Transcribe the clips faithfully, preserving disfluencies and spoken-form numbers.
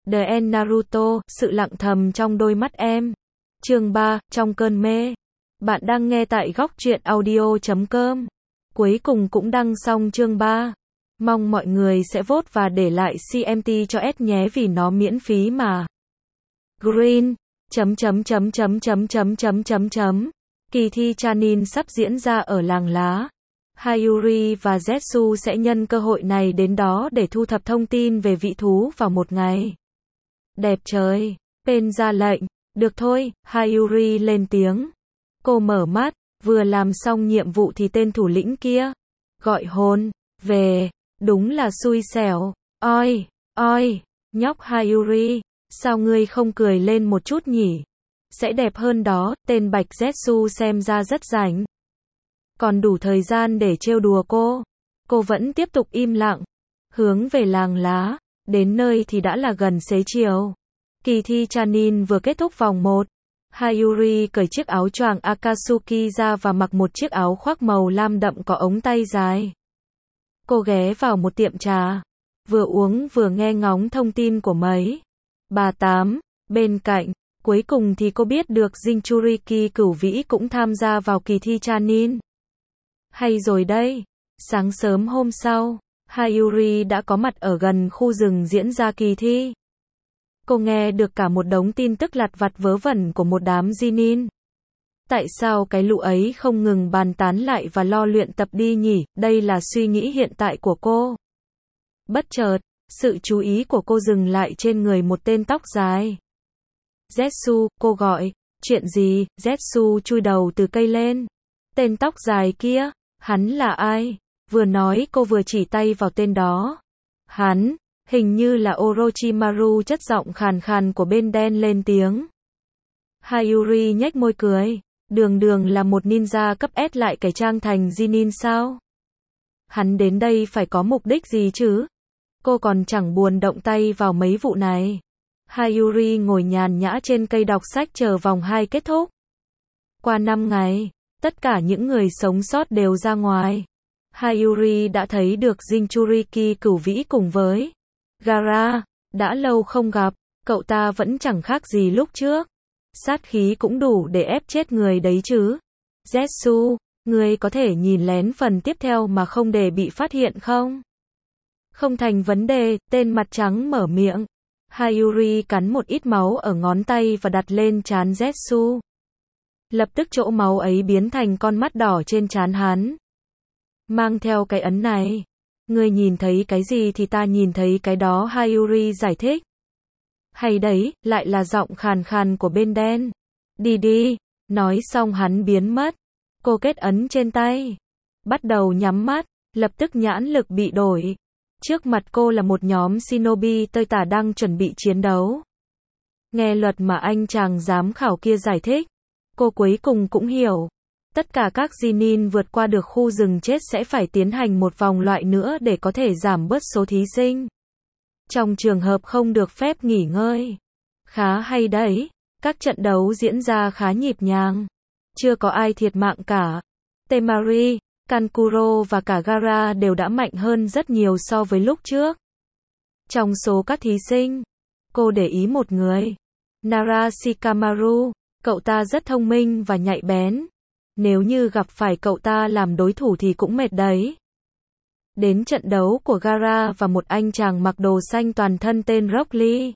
The End Naruto, sự lặng thầm trong đôi mắt em. Chương ba, trong cơn mê. Bạn đang nghe tại góc truyện audio chấm com. Cuối cùng cũng đăng xong chương ba. Mong mọi người sẽ vote và để lại xê em tê cho S nhé vì nó miễn phí mà. Green. Chấm chấm chấm chấm chấm chấm chấm chấm chấm. Kỳ thi Chunin sắp diễn ra ở làng lá. Hayuri và Zetsu sẽ nhân cơ hội này đến đó để thu thập thông tin về vị thú vào một ngày. Đẹp trời. Pen ra lệnh. Được thôi, Hayuri lên tiếng. Cô mở mắt, vừa làm xong nhiệm vụ thì tên thủ lĩnh kia gọi hồn về, đúng là xui xẻo. Oi, oi, nhóc Hayuri, sao ngươi không cười lên một chút nhỉ? Sẽ đẹp hơn đó, tên Bạch Zetsu xem ra rất rảnh. Còn đủ thời gian để trêu đùa cô. Cô vẫn tiếp tục im lặng, hướng về làng lá, đến nơi thì đã là gần xế chiều. Kỳ thi Chunin vừa kết thúc vòng một. Hayuri cởi chiếc áo choàng Akatsuki ra và mặc một chiếc áo khoác màu lam đậm có ống tay dài. Cô ghé vào một tiệm trà, vừa uống vừa nghe ngóng thông tin của mấy bà tám bên cạnh. Cuối cùng thì cô biết được Jinchuriki Cửu Vĩ cũng tham gia vào kỳ thi Chunin. Hay rồi đây, sáng sớm hôm sau, Hayuri đã có mặt ở gần khu rừng diễn ra kỳ thi. Cô nghe được cả một đống tin tức lặt vặt vớ vẩn của một đám Genin. Tại sao cái lũ ấy không ngừng bàn tán lại và lo luyện tập đi nhỉ? Đây là suy nghĩ hiện tại của cô. Bất chợt, sự chú ý của cô dừng lại trên người một tên tóc dài. Zetsu, cô gọi. Chuyện gì? Zetsu chui đầu từ cây lên. Tên tóc dài kia, hắn là ai? Vừa nói cô vừa chỉ tay vào tên đó. Hắn, hình như là Orochimaru. Chất giọng khàn khàn của bên đen lên tiếng. Hayuri nhếch môi cười. Đường đường là một ninja cấp S lại cải trang thành Genin sao? Hắn đến đây phải có mục đích gì chứ? Cô còn chẳng buồn động tay vào mấy vụ này. Hayuri ngồi nhàn nhã trên cây đọc sách chờ vòng hai kết thúc. Qua năm ngày, tất cả những người sống sót đều ra ngoài. Hayuri đã thấy được Jinchuriki Cửu Vĩ cùng với Gaara. Đã lâu không gặp, cậu ta vẫn chẳng khác gì lúc trước. Sát khí cũng đủ để ép chết người đấy chứ. Zetsu, ngươi có thể nhìn lén phần tiếp theo mà không để bị phát hiện không? Không thành vấn đề, tên mặt trắng mở miệng. Hayuri cắn một ít máu ở ngón tay và đặt lên trán Zetsu. Lập tức chỗ máu ấy biến thành con mắt đỏ trên trán hắn. Mang theo cái ấn này, ngươi nhìn thấy cái gì thì ta nhìn thấy cái đó, Hayuri giải thích. Hay đấy, lại là giọng khàn khàn của bên đen. Đi đi, nói xong hắn biến mất. Cô kết ấn trên tay, bắt đầu nhắm mắt, lập tức nhãn lực bị đổi. Trước mặt cô là một nhóm shinobi tơi tả đang chuẩn bị chiến đấu. Nghe luật mà anh chàng giám khảo kia giải thích, cô cuối cùng cũng hiểu. Tất cả các Genin vượt qua được khu rừng chết sẽ phải tiến hành một vòng loại nữa để có thể giảm bớt số thí sinh. Trong trường hợp không được phép nghỉ ngơi. Khá hay đấy, các trận đấu diễn ra khá nhịp nhàng. Chưa có ai thiệt mạng cả. Temari, Kankuro và cả Gaara đều đã mạnh hơn rất nhiều so với lúc trước. Trong số các thí sinh, cô để ý một người. Nara Shikamaru, cậu ta rất thông minh và nhạy bén. Nếu như gặp phải cậu ta làm đối thủ thì cũng mệt đấy. Đến trận đấu của Gaara và một anh chàng mặc đồ xanh toàn thân tên Rock Lee.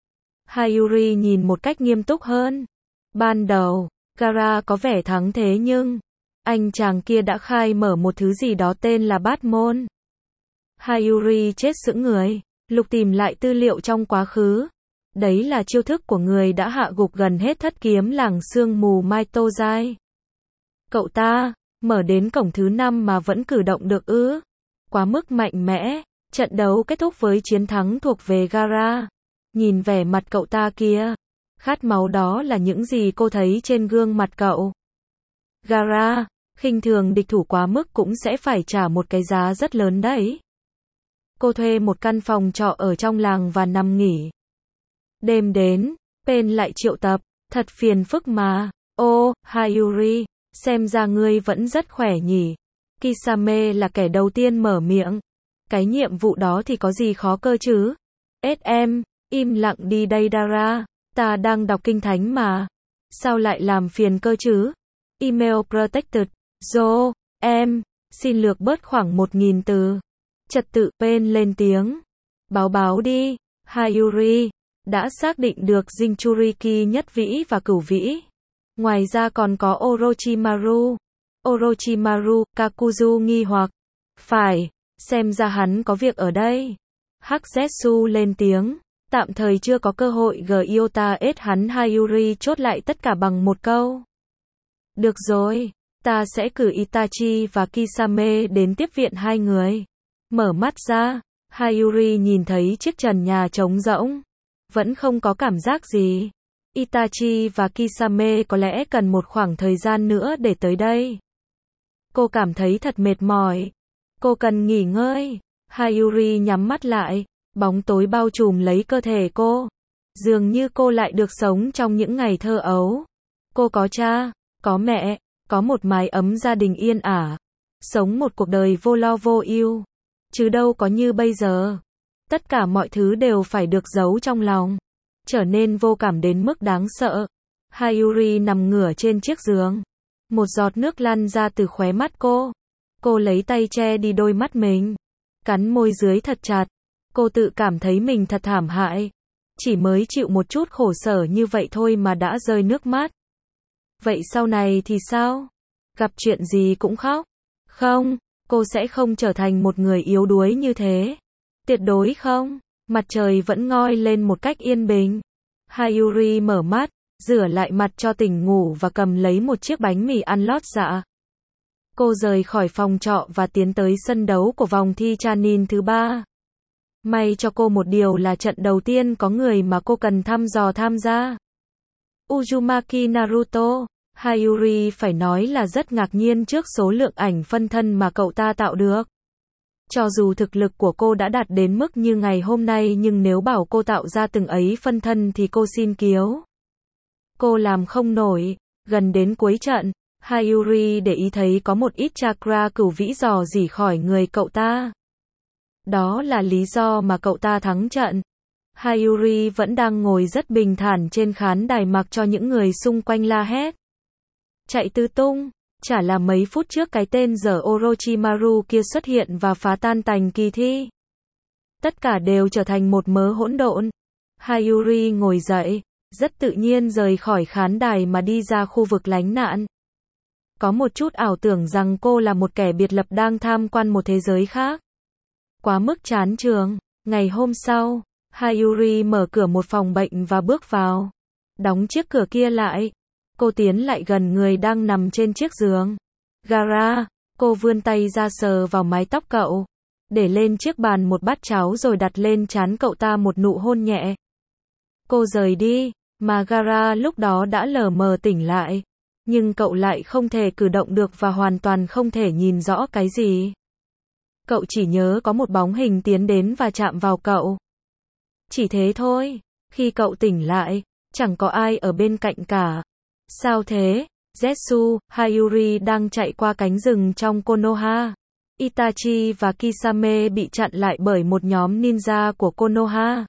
Hayuri nhìn một cách nghiêm túc hơn. Ban đầu, Gaara có vẻ thắng thế nhưng anh chàng kia đã khai mở một thứ gì đó tên là bát môn. Hayuri chết sững người, lục tìm lại tư liệu trong quá khứ. Đấy là chiêu thức của người đã hạ gục gần hết thất kiếm làng sương mù Maitozai. Cậu ta, mở đến cổng thứ năm mà vẫn cử động được ư? Quá mức mạnh mẽ. Trận đấu kết thúc với chiến thắng thuộc về Gaara. Nhìn vẻ mặt cậu ta kia, khát máu đó là những gì cô thấy trên gương mặt cậu. Gaara, khinh thường địch thủ quá mức cũng sẽ phải trả một cái giá rất lớn đấy. Cô thuê một căn phòng trọ ở trong làng và nằm nghỉ. Đêm đến, Pen lại triệu tập, thật phiền phức mà. Ô, Hayuri, xem ra ngươi vẫn rất khỏe nhỉ. Kisame là kẻ đầu tiên mở miệng. Cái nhiệm vụ đó thì có gì khó cơ chứ? Ết em, Im lặng đi đây Dara, ta đang đọc kinh thánh mà. Sao lại làm phiền cơ chứ? Email protected. Joe, em, xin lược bớt khoảng một nghìn từ. Trật tự, Pen lên tiếng. Báo báo đi, Hayuri, đã xác định được Jinchuriki nhất vĩ và cửu vĩ. Ngoài ra còn có Orochimaru. Orochimaru, Kakuzu nghi hoặc. Phải, xem ra hắn có việc ở đây. Hắc Zetsu lên tiếng. Tạm thời chưa có cơ hội Gyota ết hắn. Hayuri chốt lại tất cả bằng một câu. Được rồi, ta sẽ cử Itachi và Kisame đến tiếp viện hai người. Mở mắt ra, Hayuri nhìn thấy chiếc trần nhà trống rỗng. Vẫn không có cảm giác gì. Itachi và Kisame có lẽ cần một khoảng thời gian nữa để tới đây. Cô cảm thấy thật mệt mỏi. Cô cần nghỉ ngơi. Hayuri nhắm mắt lại. Bóng tối bao trùm lấy cơ thể cô. Dường như cô lại được sống trong những ngày thơ ấu. Cô có cha, có mẹ, có một mái ấm gia đình yên ả. Sống một cuộc đời vô lo vô ưu. Chứ đâu có như bây giờ. Tất cả mọi thứ đều phải được giấu trong lòng. Trở nên vô cảm đến mức đáng sợ. Hayuri nằm ngửa trên chiếc giường. Một giọt nước lăn ra từ khóe mắt cô. Cô lấy tay che đi đôi mắt mình. Cắn môi dưới thật chặt. Cô tự cảm thấy mình thật thảm hại. Chỉ mới chịu một chút khổ sở như vậy thôi mà đã rơi nước mắt. Vậy sau này thì sao? Gặp chuyện gì cũng khóc? Không, cô sẽ không trở thành một người yếu đuối như thế. Tuyệt đối không. Mặt trời vẫn ngoi lên một cách yên bình. Hayuri mở mắt, rửa lại mặt cho tỉnh ngủ và cầm lấy một chiếc bánh mì ăn lót dạ. Cô rời khỏi phòng trọ và tiến tới sân đấu của vòng thi Chunin thứ ba. May cho cô một điều là trận đầu tiên có người mà cô cần thăm dò tham gia. Uzumaki Naruto. Hayuri phải nói là rất ngạc nhiên trước số lượng ảnh phân thân mà cậu ta tạo được. Cho dù thực lực của cô đã đạt đến mức như ngày hôm nay nhưng nếu bảo cô tạo ra từng ấy phân thân thì cô xin kiếu. Cô làm không nổi. Gần đến cuối trận, Hayuri để ý thấy có một ít chakra cửu vĩ rò rỉ khỏi người cậu ta. Đó là lý do mà cậu ta thắng trận. Hayuri vẫn đang ngồi rất bình thản trên khán đài mặc cho những người xung quanh la hét. Chạy tứ tung. Chả là mấy phút trước cái tên dở Orochimaru kia xuất hiện và phá tan tành kỳ thi. Tất cả đều trở thành một mớ hỗn độn. Hayuri ngồi dậy, rất tự nhiên rời khỏi khán đài mà đi ra khu vực lánh nạn. Có một chút ảo tưởng rằng cô là một kẻ biệt lập đang tham quan một thế giới khác. Quá mức chán trường. Ngày hôm sau, Hayuri mở cửa một phòng bệnh và bước vào. Đóng chiếc cửa kia lại. Cô tiến lại gần người đang nằm trên chiếc giường. Gara, cô vươn tay ra sờ vào mái tóc cậu. Để lên chiếc bàn một bát cháo rồi đặt lên trán cậu ta một nụ hôn nhẹ. Cô rời đi, mà Gara lúc đó đã lờ mờ tỉnh lại. Nhưng cậu lại không thể cử động được và hoàn toàn không thể nhìn rõ cái gì. Cậu chỉ nhớ có một bóng hình tiến đến và chạm vào cậu. Chỉ thế thôi. Khi cậu tỉnh lại, chẳng có ai ở bên cạnh cả. Sao thế? Zetsu, Hayuri đang chạy qua cánh rừng trong Konoha. Itachi và Kisame bị chặn lại bởi một nhóm ninja của Konoha.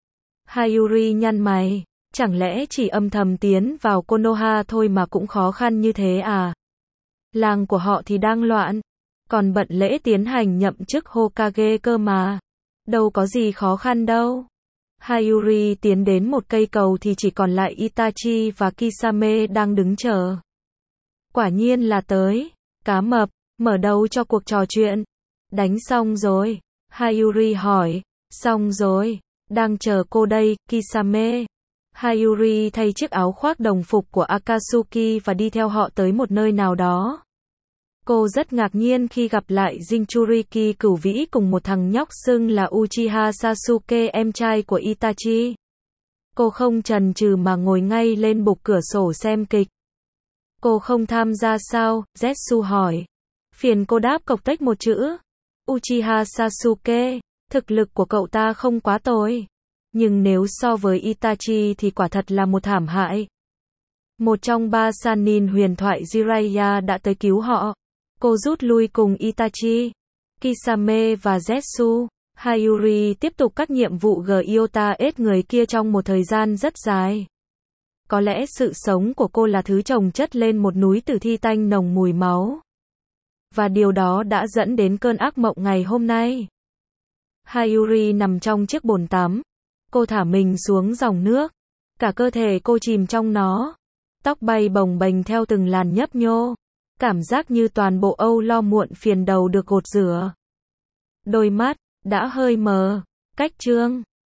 Hayuri nhăn mày. Chẳng lẽ chỉ âm thầm tiến vào Konoha thôi mà cũng khó khăn như thế à? Làng của họ thì đang loạn. Còn bận lễ tiến hành nhậm chức Hokage cơ mà. Đâu có gì khó khăn đâu. Hayuri tiến đến một cây cầu thì chỉ còn lại Itachi và Kisame đang đứng chờ. Quả nhiên là tới. Cá mập, mở đầu cho cuộc trò chuyện. Đánh xong rồi. Hayuri hỏi. Xong rồi. Đang chờ cô đây, Kisame. Hayuri thay chiếc áo khoác đồng phục của Akatsuki và đi theo họ tới một nơi nào đó. Cô rất ngạc nhiên khi gặp lại Jinchuriki cửu vĩ cùng một thằng nhóc xưng là Uchiha Sasuke, em trai của Itachi. Cô không chần chừ mà ngồi ngay lên bục cửa sổ xem kịch. Cô không tham gia sao? Zetsu hỏi. Phiền cô đáp cộc tách một chữ. Uchiha Sasuke, thực lực của cậu ta không quá tồi. Nhưng nếu so với Itachi thì quả thật là một thảm hại. Một trong ba Sannin huyền thoại Jiraiya đã tới cứu họ. Cô rút lui cùng Itachi, Kisame và Zetsu. Hayuri tiếp tục các nhiệm vụ Gyota ết người kia trong một thời gian rất dài. Có lẽ sự sống của cô là thứ chồng chất lên một núi tử thi tanh nồng mùi máu. Và điều đó đã dẫn đến cơn ác mộng ngày hôm nay. Hayuri nằm trong chiếc bồn tắm. Cô thả mình xuống dòng nước. Cả cơ thể cô chìm trong nó. Tóc bay bồng bềnh theo từng làn nhấp nhô. Cảm giác như toàn bộ âu lo muộn phiền đầu được gột rửa. Đôi mắt đã hơi mờ. Cách chương